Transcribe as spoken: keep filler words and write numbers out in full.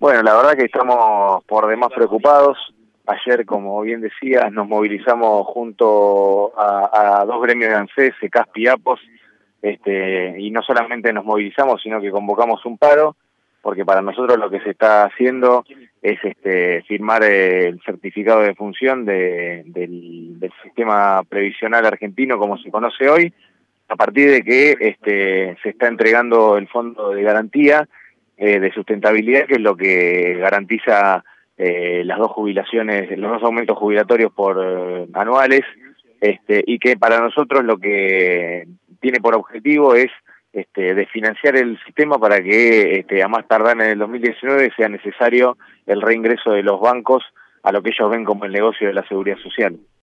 Bueno, la verdad que estamos por demás preocupados. Ayer, como bien decías, nos movilizamos junto a, a dos gremios de ANSES, CECASP y APOS, este, y no solamente nos movilizamos, sino que convocamos un paro, porque para nosotros lo que se está haciendo es este, firmar el certificado de función de, del, del sistema previsional argentino como se conoce hoy, a partir de que este, se está entregando el fondo de garantía eh, de sustentabilidad, que es lo que garantiza eh, las dos jubilaciones, los dos aumentos jubilatorios por eh, anuales, este, y que para nosotros lo que tiene por objetivo es este, desfinanciar el sistema para que este, a más tardar en el dos mil diecinueve sea necesario el reingreso de los bancos a lo que ellos ven como el negocio de la seguridad social.